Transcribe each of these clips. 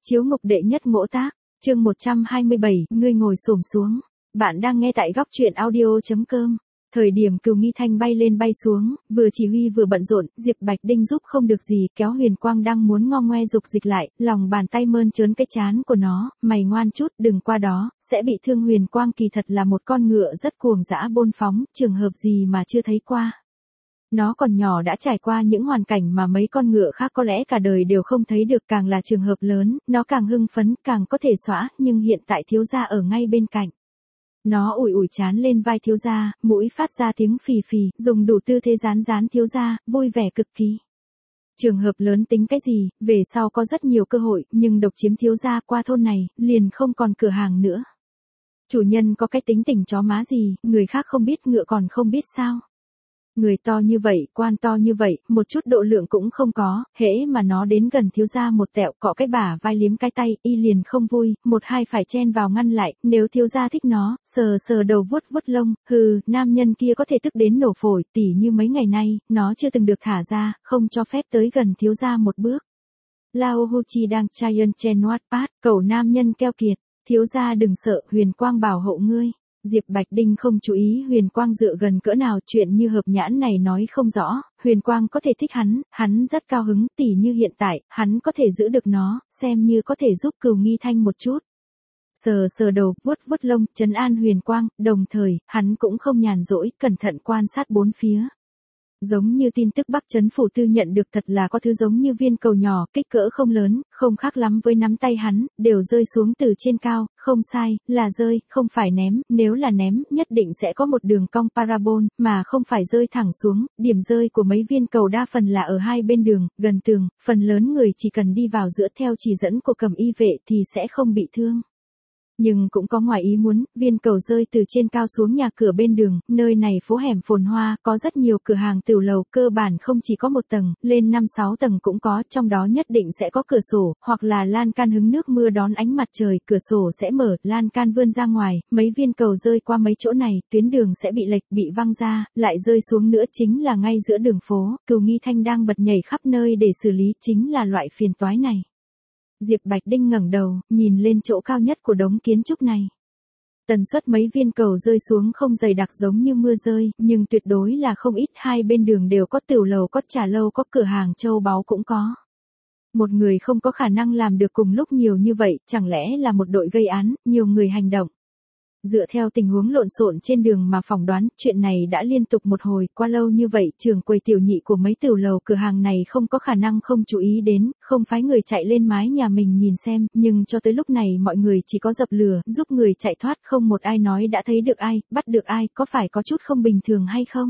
Chiếu ngục đệ nhất ngỗ tác, chương 127, ngươi ngồi xổm xuống. Bạn đang nghe tại góc truyện audio.com. Thời điểm Cừu Nghi Thanh bay lên bay xuống, vừa chỉ huy vừa bận rộn, Diệp Bạch Đinh giúp không được gì, kéo Huyền Quang đang muốn ngo ngoe dục dịch lại, lòng bàn tay mơn trớn cái trán của nó, mày ngoan chút, đừng qua đó, sẽ bị thương. Huyền Quang kỳ thật là một con ngựa rất cuồng dã bôn phóng, trường hợp gì mà chưa thấy qua. Nó còn nhỏ đã trải qua những hoàn cảnh mà mấy con ngựa khác có lẽ cả đời đều không thấy được, càng là trường hợp lớn, nó càng hưng phấn, càng có thể xõa, nhưng hiện tại thiếu gia ở ngay bên cạnh. Nó ủi ủi trán lên vai thiếu gia, mũi phát ra tiếng phì phì, dùng đủ tư thế rán rán thiếu gia, vui vẻ cực kỳ. Trường hợp lớn tính cái gì, về sau có rất nhiều cơ hội, nhưng độc chiếm thiếu gia qua thôn này, liền không còn cửa hàng nữa. Chủ nhân có cái tính tình chó má gì, người khác không biết ngựa còn không biết sao. Người to như vậy, quan to như vậy, một chút độ lượng cũng không có, hễ mà nó đến gần thiếu gia một tẹo, cọ cái bả vai liếm cái tay, y liền không vui, một hai phải chen vào ngăn lại, nếu thiếu gia thích nó, sờ sờ đầu vuốt vuốt lông, hừ, nam nhân kia có thể tức đến nổ phổi, tỉ như mấy ngày nay, nó chưa từng được thả ra, không cho phép tới gần thiếu gia một bước. Lao Huchi đang Chayon Chen Wattpad, cậu nam nhân keo kiệt, thiếu gia đừng sợ, Huyền Quang bảo hộ ngươi. Diệp Bạch Đinh không chú ý Huyền Quang dựa gần cỡ nào, chuyện như hợp nhãn này nói không rõ, Huyền Quang có thể thích hắn rất cao hứng, tỉ như hiện tại, hắn có thể giữ được nó, xem như có thể giúp Cừu Nghi Thanh một chút. Sờ sờ đầu, vuốt vuốt lông, trấn an Huyền Quang, đồng thời, hắn cũng không nhàn rỗi, cẩn thận quan sát bốn phía. Giống như tin tức Bắc Trấn Phủ Tư nhận được, thật là có thứ giống như viên cầu nhỏ, kích cỡ không lớn, không khác lắm với nắm tay hắn, đều rơi xuống từ trên cao, không sai, là rơi, không phải ném, nếu là ném, nhất định sẽ có một đường cong parabol, mà không phải rơi thẳng xuống, điểm rơi của mấy viên cầu đa phần là ở hai bên đường, gần tường, phần lớn người chỉ cần đi vào giữa theo chỉ dẫn của Cẩm Y vệ thì sẽ không bị thương. Nhưng cũng có ngoài ý muốn, viên cầu rơi từ trên cao xuống nhà cửa bên đường, nơi này phố hẻm phồn hoa, có rất nhiều cửa hàng tửu lầu, cơ bản không chỉ có một tầng, lên 5-6 tầng cũng có, trong đó nhất định sẽ có cửa sổ, hoặc là lan can hứng nước mưa đón ánh mặt trời, cửa sổ sẽ mở, lan can vươn ra ngoài, mấy viên cầu rơi qua mấy chỗ này, tuyến đường sẽ bị lệch, bị văng ra, lại rơi xuống nữa chính là ngay giữa đường phố, Cừu Nghi Thanh đang bật nhảy khắp nơi để xử lý, chính là loại phiền toái này. Diệp Bạch Đinh ngẩng đầu, nhìn lên chỗ cao nhất của đống kiến trúc này. Tần suất mấy viên cầu rơi xuống không dày đặc giống như mưa rơi, nhưng tuyệt đối là không ít, hai bên đường đều có tửu lầu, có trà lâu, có cửa hàng châu báu cũng có. Một người không có khả năng làm được cùng lúc nhiều như vậy, chẳng lẽ là một đội gây án, nhiều người hành động. Dựa theo tình huống lộn xộn trên đường mà phỏng đoán, chuyện này đã liên tục một hồi, qua lâu như vậy, trưởng quầy tiểu nhị của mấy tửu lầu cửa hàng này không có khả năng không chú ý đến, không phái người chạy lên mái nhà mình nhìn xem, nhưng cho tới lúc này mọi người chỉ có dập lửa, giúp người chạy thoát, không một ai nói đã thấy được ai, bắt được ai, có phải có chút không bình thường hay không?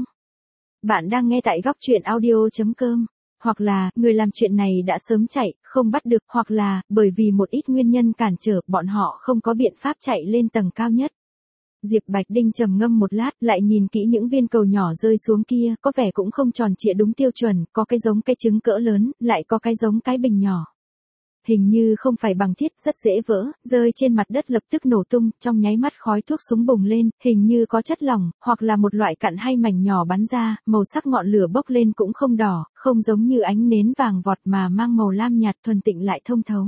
Bạn đang nghe tại góc truyện audio.com. Hoặc là, người làm chuyện này đã sớm chạy, không bắt được, hoặc là, bởi vì một ít nguyên nhân cản trở, bọn họ không có biện pháp chạy lên tầng cao nhất. Diệp Bạch Đinh trầm ngâm một lát, lại nhìn kỹ những viên cầu nhỏ rơi xuống kia, có vẻ cũng không tròn trịa đúng tiêu chuẩn, có cái giống cái trứng cỡ lớn, lại có cái giống cái bình nhỏ. Hình như không phải bằng thiết, rất dễ vỡ, rơi trên mặt đất lập tức nổ tung, trong nháy mắt khói thuốc súng bùng lên, hình như có chất lỏng, hoặc là một loại cặn hay mảnh nhỏ bắn ra, màu sắc ngọn lửa bốc lên cũng không đỏ, không giống như ánh nến vàng vọt mà mang màu lam nhạt, thuần tịnh lại thông thấu.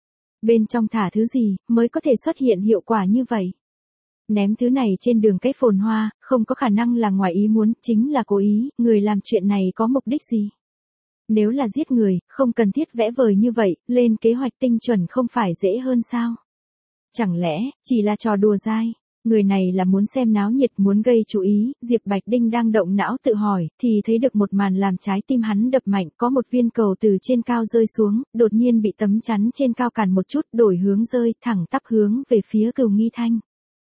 Bên trong thả thứ gì, mới có thể xuất hiện hiệu quả như vậy? Ném thứ này trên đường cái phồn hoa, không có khả năng là ngoài ý muốn, chính là cố ý, người làm chuyện này có mục đích gì? Nếu là giết người, không cần thiết vẽ vời như vậy, lên kế hoạch tinh chuẩn không phải dễ hơn sao? Chẳng lẽ, chỉ là trò đùa dai? Người này là muốn xem náo nhiệt, muốn gây chú ý, Diệp Bạch Đinh đang động não tự hỏi, thì thấy được một màn làm trái tim hắn đập mạnh, có một viên cầu từ trên cao rơi xuống, đột nhiên bị tấm chắn trên cao cản một chút, đổi hướng rơi, thẳng tắp hướng về phía Cừu Nghi Thanh.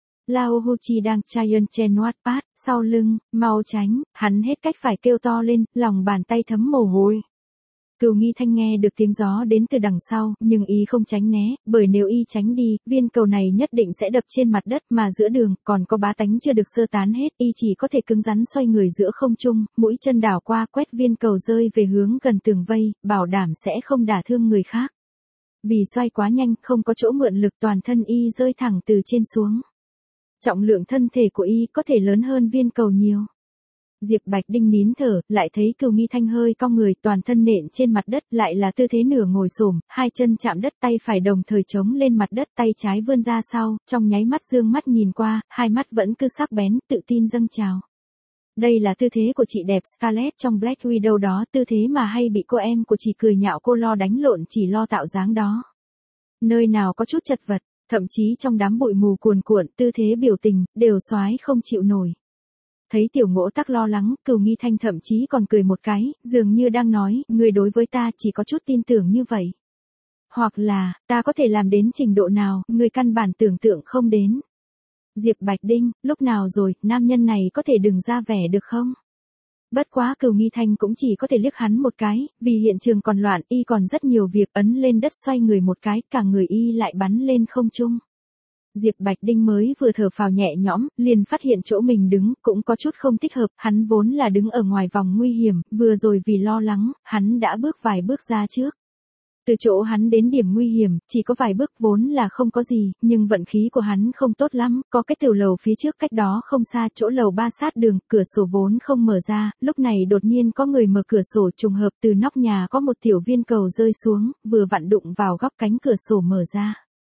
Lao Huchi đang Chayon Chen Wattpad, sau lưng, mau tránh, hắn hết cách phải kêu to lên, lòng bàn tay thấm mồ hôi. Cừu Nghi Thanh nghe được tiếng gió đến từ đằng sau, nhưng y không tránh né, bởi nếu y tránh đi, viên cầu này nhất định sẽ đập trên mặt đất, mà giữa đường, còn có bá tánh chưa được sơ tán hết, y chỉ có thể cứng rắn xoay người giữa không trung, mũi chân đảo qua quét viên cầu rơi về hướng gần tường vây, bảo đảm sẽ không đả thương người khác. Vì xoay quá nhanh, không có chỗ mượn lực, toàn thân y rơi thẳng từ trên xuống. Trọng lượng thân thể của y có thể lớn hơn viên cầu nhiều. Diệp Bạch Đinh nín thở, lại thấy Cửu Nghi Thanh hơi cong người, toàn thân nện trên mặt đất, lại là tư thế nửa ngồi xổm, hai chân chạm đất, tay phải đồng thời chống lên mặt đất, tay trái vươn ra sau, trong nháy mắt dương mắt nhìn qua, hai mắt vẫn cứ sắc bén, tự tin dâng trào. Đây là tư thế của chị đẹp Scarlett trong Black Widow đó, tư thế mà hay bị cô em của chị cười nhạo cô lo đánh lộn chỉ lo tạo dáng đó. Nơi nào có chút chật vật, thậm chí trong đám bụi mù cuồn cuộn, tư thế biểu tình, đều soái không chịu nổi. Thấy Tiểu Ngỗ Tắc lo lắng, Cửu Nghi Thanh thậm chí còn cười một cái, dường như đang nói, người đối với ta chỉ có chút tin tưởng như vậy. Hoặc là, ta có thể làm đến trình độ nào, người căn bản tưởng tượng không đến. Diệp Bạch Đinh, lúc nào rồi, nam nhân này có thể đừng ra vẻ được không? Bất quá Cửu Nghi Thanh cũng chỉ có thể liếc hắn một cái, vì hiện trường còn loạn, y còn rất nhiều việc, ấn lên đất xoay người một cái, cả người y lại bắn lên không trung. Diệp Bạch Đinh mới vừa thở phào nhẹ nhõm, liền phát hiện chỗ mình đứng, cũng có chút không thích hợp, hắn vốn là đứng ở ngoài vòng nguy hiểm, vừa rồi vì lo lắng, hắn đã bước vài bước ra trước. Từ chỗ hắn đến điểm nguy hiểm, chỉ có vài bước vốn là không có gì, nhưng vận khí của hắn không tốt lắm, có cái tiểu lầu phía trước cách đó không xa, chỗ lầu 3 sát đường, cửa sổ vốn không mở ra, lúc này đột nhiên có người mở cửa sổ, trùng hợp từ nóc nhà có một tiểu viên cầu rơi xuống, vừa vặn đụng vào góc cánh cửa sổ mở ra.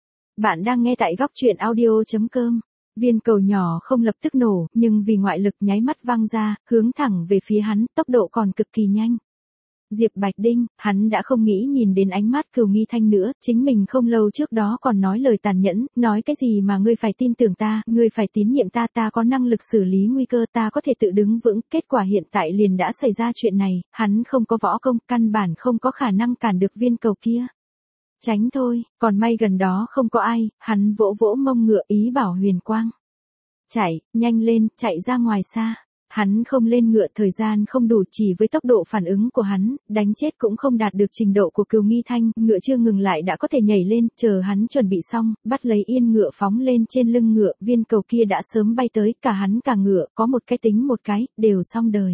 Bạn đang nghe tại góc truyện audio.com. Viên cầu nhỏ không lập tức nổ, nhưng vì ngoại lực nháy mắt văng ra, hướng thẳng về phía hắn, tốc độ còn cực kỳ nhanh. Diệp Bạch Đinh, hắn đã không nghĩ nhìn đến ánh mắt Cửu Nghi Thanh nữa, chính mình không lâu trước đó còn nói lời tàn nhẫn, nói cái gì mà ngươi phải tin tưởng ta, ngươi phải tín nhiệm ta, ta có năng lực xử lý nguy cơ, ta có thể tự đứng vững, kết quả hiện tại liền đã xảy ra chuyện này, hắn không có võ công, căn bản không có khả năng cản được viên cầu kia. Tránh thôi, còn may gần đó không có ai, hắn vỗ vỗ mông ngựa ý bảo Huyền Quang. Chạy, nhanh lên, chạy ra ngoài xa. Hắn không lên ngựa, thời gian không đủ, chỉ với tốc độ phản ứng của hắn, đánh chết cũng không đạt được trình độ của Cửu Nghi Thanh, ngựa chưa ngừng lại đã có thể nhảy lên, chờ hắn chuẩn bị xong, bắt lấy yên ngựa phóng lên trên lưng ngựa, viên cầu kia đã sớm bay tới, cả hắn cả ngựa, có một cái tính một cái, đều xong đời.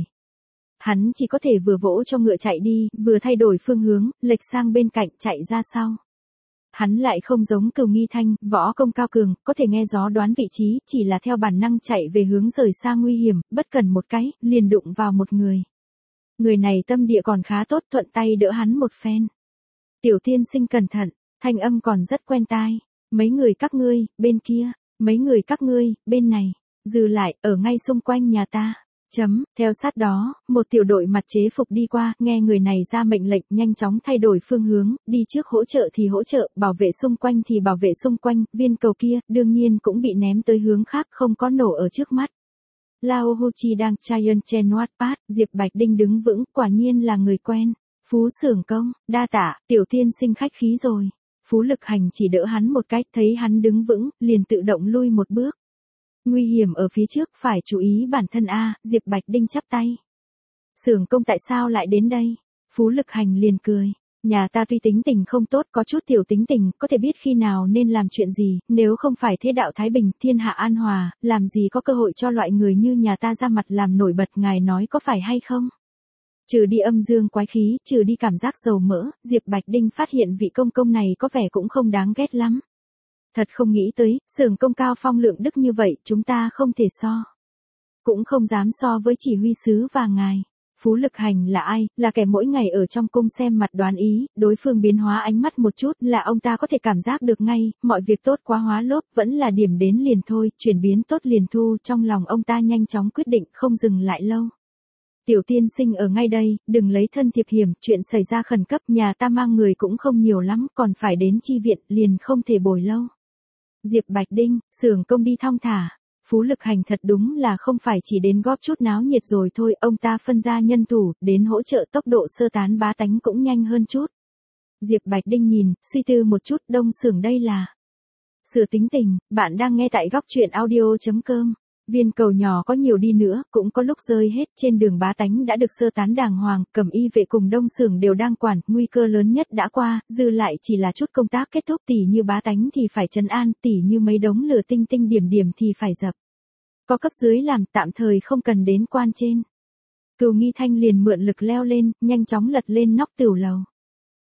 Hắn chỉ có thể vừa vỗ cho ngựa chạy đi, vừa thay đổi phương hướng, lệch sang bên cạnh chạy ra sau. Hắn lại không giống Cửu Nghi Thanh, võ công cao cường, có thể nghe gió đoán vị trí, chỉ là theo bản năng chạy về hướng rời xa nguy hiểm, bất cần một cái, liền đụng vào một người. Người này tâm địa còn khá tốt, thuận tay đỡ hắn một phen. Tiểu tiên sinh cẩn thận, thanh âm còn rất quen tai. Mấy người các ngươi, bên kia, mấy người các ngươi, bên này, dư lại, ở ngay xung quanh nhà ta. Theo sát đó, một tiểu đội mặt chế phục đi qua, nghe người này ra mệnh lệnh, nhanh chóng thay đổi phương hướng, đi trước hỗ trợ thì hỗ trợ, bảo vệ xung quanh thì bảo vệ xung quanh, viên cầu kia, đương nhiên cũng bị ném tới hướng khác, không có nổ ở trước mắt. Lao Hochi đang Giant Chen Wattpad, Diệp Bạch Đinh đứng vững, quả nhiên là người quen. Phú Xưởng Công, đa tạ, tiểu tiên sinh khách khí rồi. Phú Lực Hành chỉ đỡ hắn một cách, thấy hắn đứng vững, liền tự động lui một bước. Nguy hiểm ở phía trước, phải chú ý bản thân a. Diệp Bạch Đinh chắp tay. Xưởng Công tại sao lại đến đây? Phú Lực Hành liền cười. Nhà ta tuy tính tình không tốt, có chút tiểu tính tình, có thể biết khi nào nên làm chuyện gì, nếu không phải thế đạo thái bình, thiên hạ an hòa, làm gì có cơ hội cho loại người như nhà ta ra mặt làm nổi bật, ngài nói có phải hay không? Trừ đi âm dương quái khí, trừ đi cảm giác dầu mỡ, Diệp Bạch Đinh phát hiện vị công công này có vẻ cũng không đáng ghét lắm. Thật không nghĩ tới, Xưởng Công cao phong lượng đức như vậy, chúng ta không thể so. Cũng không dám so với chỉ huy sứ và ngài. Phú Lực Hành là ai? Là kẻ mỗi ngày ở trong cung xem mặt đoán ý, đối phương biến hóa ánh mắt một chút là ông ta có thể cảm giác được ngay, mọi việc tốt quá hóa lốp, vẫn là điểm đến liền thôi, chuyển biến tốt liền thu, trong lòng ông ta nhanh chóng quyết định, không dừng lại lâu. Tiểu tiên sinh ở ngay đây, đừng lấy thân thiệp hiểm, chuyện xảy ra khẩn cấp, nhà ta mang người cũng không nhiều lắm, còn phải đến chi viện, liền không thể bồi lâu. Diệp Bạch Đinh, Xưởng Công đi thong thả. Phú Lực Hành thật đúng là không phải chỉ đến góp chút náo nhiệt rồi thôi, ông ta phân ra nhân thủ, đến hỗ trợ, tốc độ sơ tán bá tánh cũng nhanh hơn chút. Diệp Bạch Đinh nhìn, suy tư một chút, Đông Xưởng đây là. Sửa tính tình, bạn đang nghe tại góc truyện audio.com. Viên cầu nhỏ có nhiều đi nữa, cũng có lúc rơi hết, trên đường bá tánh đã được sơ tán đàng hoàng, Cẩm Y vệ cùng Đông Xưởng đều đang quản, nguy cơ lớn nhất đã qua, dư lại chỉ là chút công tác kết thúc, tỉ như bá tánh thì phải trấn an, tỉ như mấy đống lửa tinh tinh điểm điểm thì phải dập. Có cấp dưới làm, tạm thời không cần đến quan trên. Cửu Nghi Thanh liền mượn lực leo lên, nhanh chóng lật lên nóc tiểu lầu.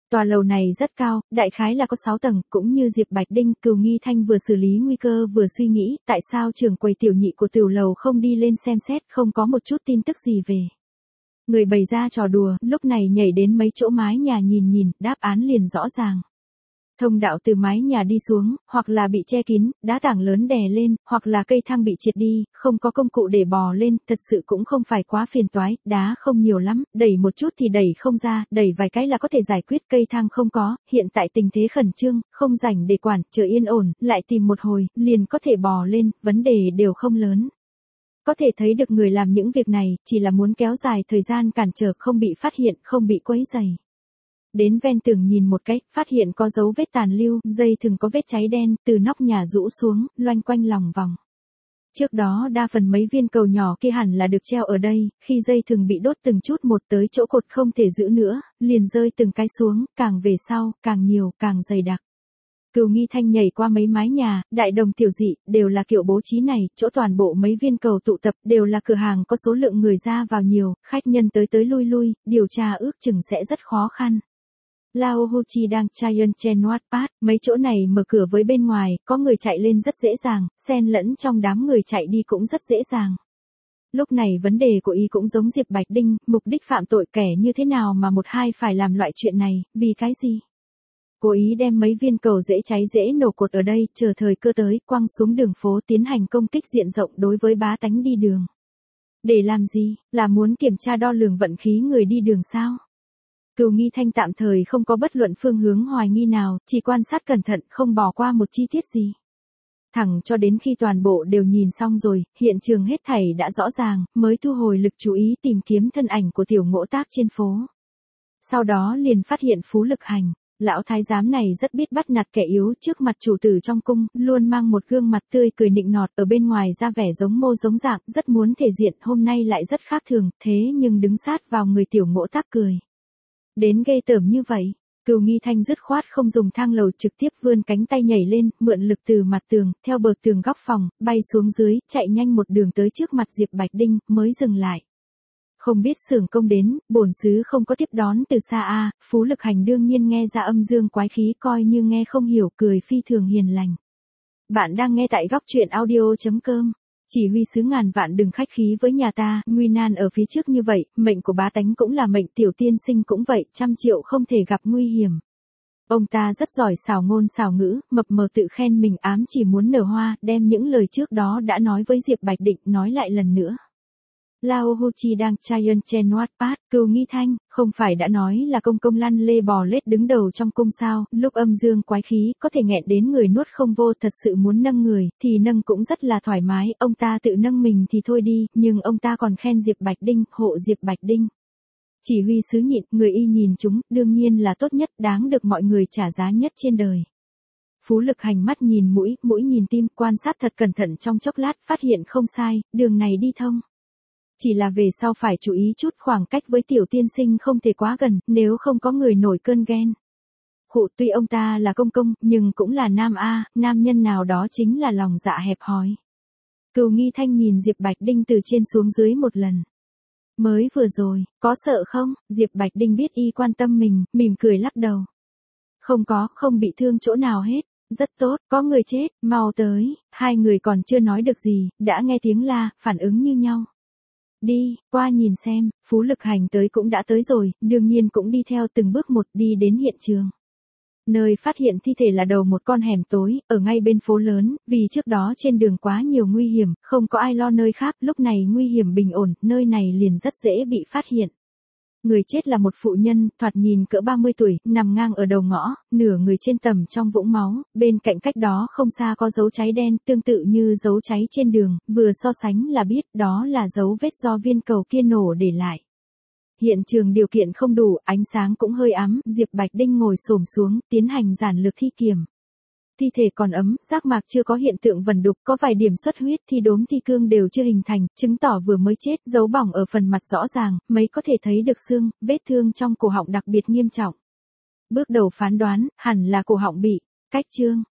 Tòa lầu này rất cao, đại khái là có 6 tầng, cũng như Diệp Bạch Đinh, Cừu Nghi Thanh vừa xử lý nguy cơ vừa suy nghĩ, tại sao trưởng quầy tiểu nhị của tiểu lầu không đi lên xem xét, không có một chút tin tức gì về. Người bày ra trò đùa, lúc này nhảy đến mấy chỗ mái nhà nhìn nhìn, đáp án liền rõ ràng. Thông đạo từ mái nhà đi xuống, hoặc là bị che kín, đá tảng lớn đè lên, hoặc là cây thang bị triệt đi, không có công cụ để bò lên, thật sự cũng không phải quá phiền toái, đá không nhiều lắm, đẩy một chút thì đẩy không ra, đẩy vài cái là có thể giải quyết, cây thang không có, hiện tại tình thế khẩn trương, không rảnh để quản, chờ yên ổn, lại tìm một hồi, liền có thể bò lên, vấn đề đều không lớn. Có thể thấy được người làm những việc này, chỉ là muốn kéo dài thời gian cản trở không bị phát hiện, không bị quấy rầy. Đến ven tường nhìn một cách, phát hiện có dấu vết tàn lưu, dây thừng có vết cháy đen, từ nóc nhà rũ xuống, loanh quanh lòng vòng. Trước đó đa phần mấy viên cầu nhỏ kia hẳn là được treo ở đây, khi dây thừng bị đốt từng chút một tới chỗ cột không thể giữ nữa, liền rơi từng cái xuống, càng về sau, càng nhiều, càng dày đặc. Cừu Nghi Thanh nhảy qua mấy mái nhà, đại đồng tiểu dị, đều là kiểu bố trí này, chỗ toàn bộ mấy viên cầu tụ tập, đều là cửa hàng có số lượng người ra vào nhiều, khách nhân tới lui lui, điều tra ước chừng sẽ rất khó khăn. Lao Huchi đang Giant Chen Wattpad, mấy chỗ này mở cửa với bên ngoài, có người chạy lên rất dễ dàng, xen lẫn trong đám người chạy đi cũng rất dễ dàng. Lúc này vấn đề của y cũng giống Diệp Bạch Đinh, mục đích phạm tội kẻ như thế nào mà một hai phải làm loại chuyện này, vì cái gì? Cố ý đem mấy viên cầu dễ cháy dễ nổ cột ở đây, chờ thời cơ tới, quăng xuống đường phố tiến hành công kích diện rộng đối với bá tánh đi đường. Để làm gì? Là muốn kiểm tra đo lường vận khí người đi đường sao? Cừu Nghi Thanh tạm thời không có bất luận phương hướng hoài nghi nào, chỉ quan sát cẩn thận, không bỏ qua một chi tiết gì. Thẳng cho đến khi toàn bộ đều nhìn xong rồi, hiện trường hết thảy đã rõ ràng, mới thu hồi lực chú ý tìm kiếm thân ảnh của tiểu Ngỗ Tác trên phố. Sau đó liền phát hiện Phú Lực Hành. Lão thái giám này rất biết bắt nạt kẻ yếu trước mặt chủ tử trong cung, luôn mang một gương mặt tươi cười nịnh nọt, ở bên ngoài ra vẻ giống mô giống dạng, rất muốn thể diện, hôm nay lại rất khác thường, thế nhưng đứng sát vào người tiểu Ngỗ Tác cười. Đến ghê tởm như vậy, Cừu Nghi Thanh dứt khoát không dùng thang lầu, trực tiếp vươn cánh tay nhảy lên, mượn lực từ mặt tường, theo bờ tường góc phòng, bay xuống dưới, chạy nhanh một đường tới trước mặt Diệp Bạch Đinh, mới dừng lại. Không biết xưởng công đến, bổn xứ không có tiếp đón từ xa a. Phú Lực Hành đương nhiên nghe ra âm dương quái khí, coi như nghe không hiểu, cười phi thường hiền lành. Bạn đang nghe tại góc truyện audio.com. Chỉ huy sứ ngàn vạn đừng khách khí với nhà ta, nguy nan ở phía trước như vậy, mệnh của bá tánh cũng là mệnh, tiểu tiên sinh cũng vậy, 100 triệu không thể gặp nguy hiểm. Ông ta rất giỏi xảo ngôn xảo ngữ, mập mờ tự khen mình, ám chỉ muốn nở hoa, đem những lời trước đó đã nói với Diệp Bạch Định nói lại lần nữa. Lao Huchi đang Giant Chen Wattpad, Cừu Nghi Thanh, không phải đã nói là công công lăn lê bò lết đứng đầu trong cung sao, lúc âm dương quái khí, có thể nghẹn đến người nuốt không vô, thật sự muốn nâng người, thì nâng cũng rất là thoải mái, ông ta tự nâng mình thì thôi đi, nhưng ông ta còn khen Diệp Bạch Đinh, hộ Diệp Bạch Đinh. Chỉ huy sứ nhịn, người y nhìn chúng, đương nhiên là tốt nhất, đáng được mọi người trả giá nhất trên đời. Phú Lực Hành mắt nhìn mũi, mũi nhìn tim, quan sát thật cẩn thận trong chốc lát, phát hiện không sai, đường này đi thông. Chỉ là về sau phải chú ý chút, khoảng cách với tiểu tiên sinh không thể quá gần, nếu không có người nổi cơn ghen. Khụ, tuy ông ta là công công, nhưng cũng là nam a, nam nhân nào đó chính là lòng dạ hẹp hòi. Cừu Nghi Thanh nhìn Diệp Bạch Đinh từ trên xuống dưới một lần. Mới vừa rồi, có sợ không? Diệp Bạch Đinh biết y quan tâm mình, mỉm cười lắc đầu. Không có, không bị thương chỗ nào hết. Rất tốt, có người chết, mau tới. Hai người còn chưa nói được gì, đã nghe tiếng la, phản ứng như nhau. Đi, qua nhìn xem, Phú Lực Hành tới cũng đã tới rồi, đương nhiên cũng đi theo từng bước một đi đến hiện trường. Nơi phát hiện thi thể là đầu một con hẻm tối, ở ngay bên phố lớn, vì trước đó trên đường quá nhiều nguy hiểm, không có ai lo nơi khác, lúc này nguy hiểm bình ổn, nơi này liền rất dễ bị phát hiện. Người chết là một phụ nhân, thoạt nhìn cỡ 30 tuổi, nằm ngang ở đầu ngõ, nửa người trên tầm trong vũng máu, bên cạnh cách đó không xa có dấu cháy đen, tương tự như dấu cháy trên đường, vừa so sánh là biết đó là dấu vết do viên cầu kia nổ để lại. Hiện trường điều kiện không đủ, ánh sáng cũng hơi ấm, Diệp Bạch Đinh ngồi xổm xuống, tiến hành giản lược thi kiểm. Thi thể còn ấm, giác mạc chưa có hiện tượng vần đục, có vài điểm xuất huyết, thi đốm thi cương đều chưa hình thành, chứng tỏ vừa mới chết, dấu bỏng ở phần mặt rõ ràng, mấy có thể thấy được xương, vết thương trong cổ họng đặc biệt nghiêm trọng. Bước đầu phán đoán, hẳn là cổ họng bị cách trương,